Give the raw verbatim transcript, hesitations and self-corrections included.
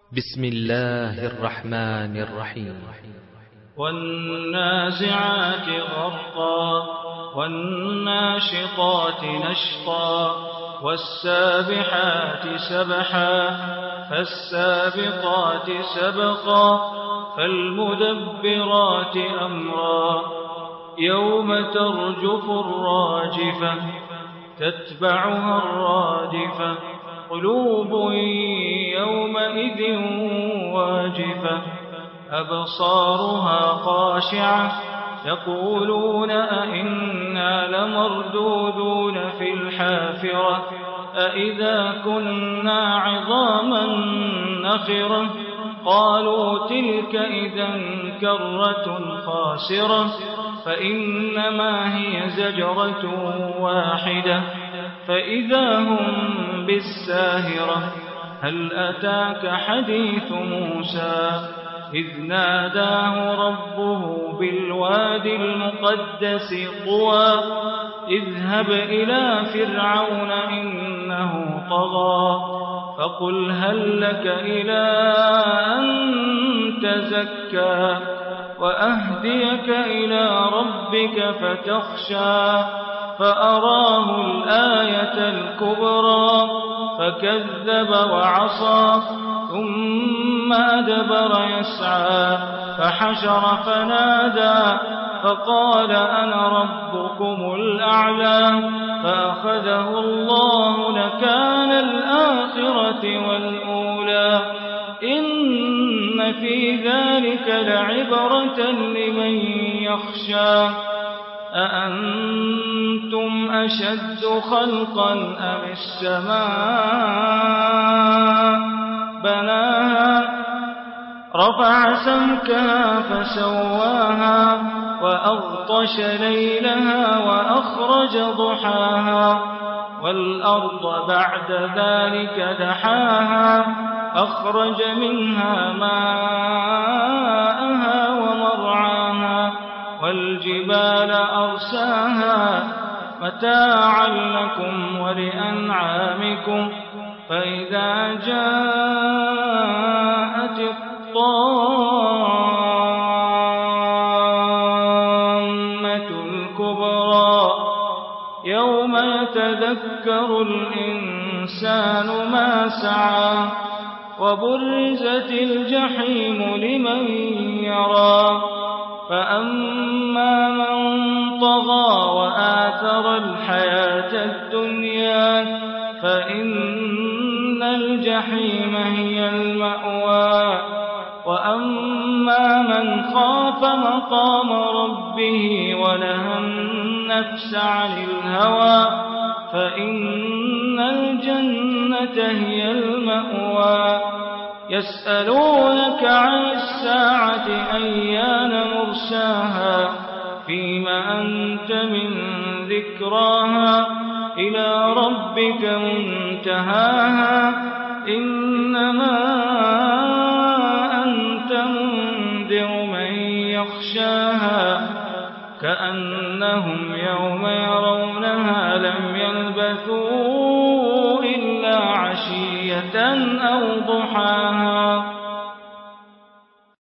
بسم الله الرحمن الرحيم. والنازعات غرقا والناشطات نشطا والسابحات سبحا فالسابقات سبقا فالمدبرات أمرا يوم ترجف الراجفة تتبعها الرادفة قلوب يومئذ واجفة أبصارها خاشعة يقولون أئنا لمردودون في الحافرة أئذا كنا عظاما نخرة قالوا تلك إذا كرة خاسرة فإنما هي زجرة واحدة فإذا هم بالساهرة هل أتاك حديث موسى إذ ناداه ربه بالواد المقدس طوى اذهب إلى فرعون إنه طغى فقل هل لك إلى أن تزكى وأهديك إلى ربك فتخشى فأراه الآية الكبرى فكذب وعصى ثم أدبر يسعى فحشر فنادى فقال أنا ربكم الأعلى فأخذه الله نكال الآخرة والأولى إن في ذلك لعبرة لمن يخشى أأنتم أشد خلقا أم السماء بناها رفع سمكها فسواها وأغطش ليلها وأخرج ضحاها والأرض بعد ذلك دحاها أخرج منها ماءها ومرعاها والجبال أرساها متاعا لكم ولأنعامكم فإذا جاءت الطامة الكبرى يوم يتذكر الإنسان ما سعى وبرزت الجحيم لمن يرى فأما من طغى وآثر الحياة الدنيا فإن الجحيم هي المأوى وأما من خاف مقام ربه ونهى النفس عن الهوى فإن الجنة هي المأوى يسألونك عن الساعة أيان مرساها فيما أنت من ذكراها إلى ربك منتهاها إنما أنت منذر من يخشاها كأنهم يوم يرونها لم يلبثوا إلا عشية أو ضحاها